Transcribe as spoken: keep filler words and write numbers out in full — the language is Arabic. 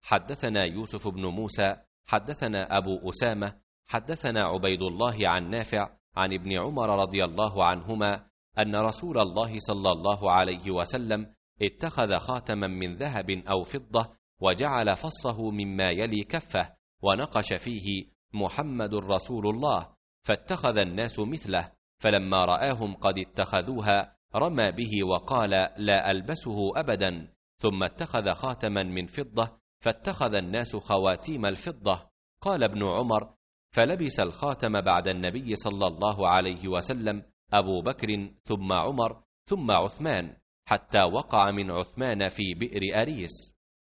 حدثنا يوسف بن موسى حدثنا أبو أسامة حدثنا عبيد الله عن نافع عن ابن عمر رضي الله عنهما أن رسول الله صلى الله عليه وسلم اتخذ خاتما من ذهب أو فضة وجعل فصه مما يلي كفه ونقش فيه محمد رسول الله، فاتخذ الناس مثله، فلما رآهم قد اتخذوها رمى به وقال لا ألبسه أبدا، ثم اتخذ خاتما من فضة فاتخذ الناس خواتيم الفضة. قال ابن عمر: فلبس الخاتم بعد النبي صلى الله عليه وسلم أبو بكر ثم عمر ثم عثمان، حتى وقع من عثمان في بئر أريس.